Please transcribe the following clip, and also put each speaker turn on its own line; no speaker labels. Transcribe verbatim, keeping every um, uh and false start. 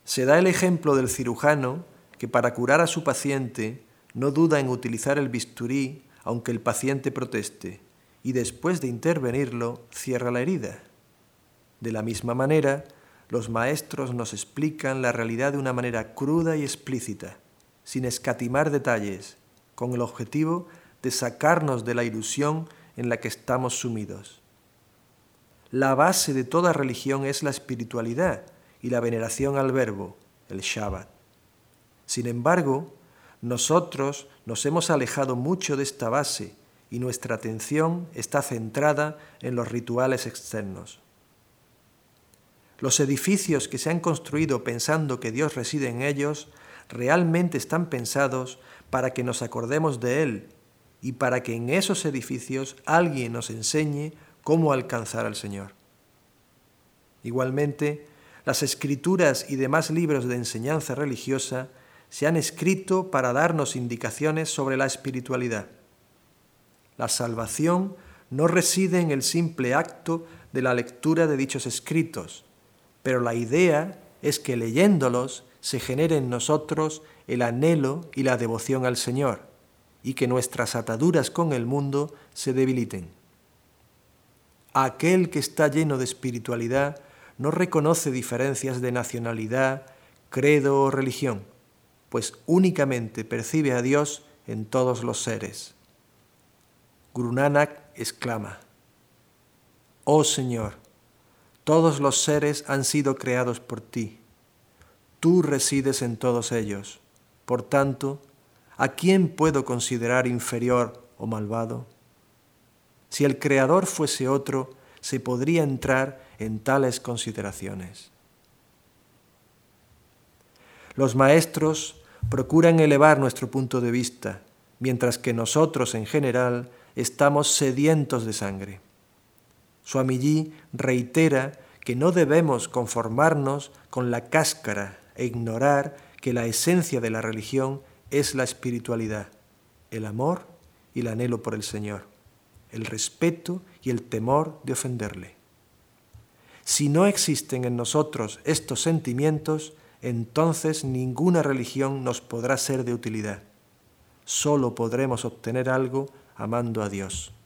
Se da el ejemplo del cirujano que para curar a su paciente no duda en utilizar el bisturí aunque el paciente proteste, y después de intervenirlo cierra la herida. De la misma manera, los maestros nos explican la realidad de una manera cruda y explícita, sin escatimar detalles, con el objetivo de sacarnos de la ilusión en la que estamos sumidos. La base de toda religión es la espiritualidad y la veneración al Verbo, el Shabbat. Sin embargo, nosotros nos hemos alejado mucho de esta base y nuestra atención está centrada en los rituales externos. Los edificios que se han construido pensando que Dios reside en ellos realmente están pensados para que nos acordemos de Él y para que en esos edificios alguien nos enseñe cómo alcanzar al Señor. Igualmente, las Escrituras y demás libros de enseñanza religiosa se han escrito para darnos indicaciones sobre la espiritualidad. La salvación no reside en el simple acto de la lectura de dichos escritos, pero la idea es que leyéndolos se genere en nosotros el anhelo y la devoción al Señor, y que nuestras ataduras con el mundo se debiliten. Aquel que está lleno de espiritualidad no reconoce diferencias de nacionalidad, credo o religión, pues únicamente percibe a Dios en todos los seres. Guru Nanak exclama: «Oh Señor, todos los seres han sido creados por ti. Tú resides en todos ellos. Por tanto, ¿a quién puedo considerar inferior o malvado? Si el Creador fuese otro, se podría entrar en tales consideraciones». Los maestros procuran elevar nuestro punto de vista, mientras que nosotros en general estamos sedientos de sangre. Swamiji reitera que no debemos conformarnos con la cáscara e ignorar que la esencia de la religión es la espiritualidad, el amor y el anhelo por el Señor, el respeto y el temor de ofenderle. Si no existen en nosotros estos sentimientos, entonces ninguna religión nos podrá ser de utilidad. Solo podremos obtener algo amando a Dios.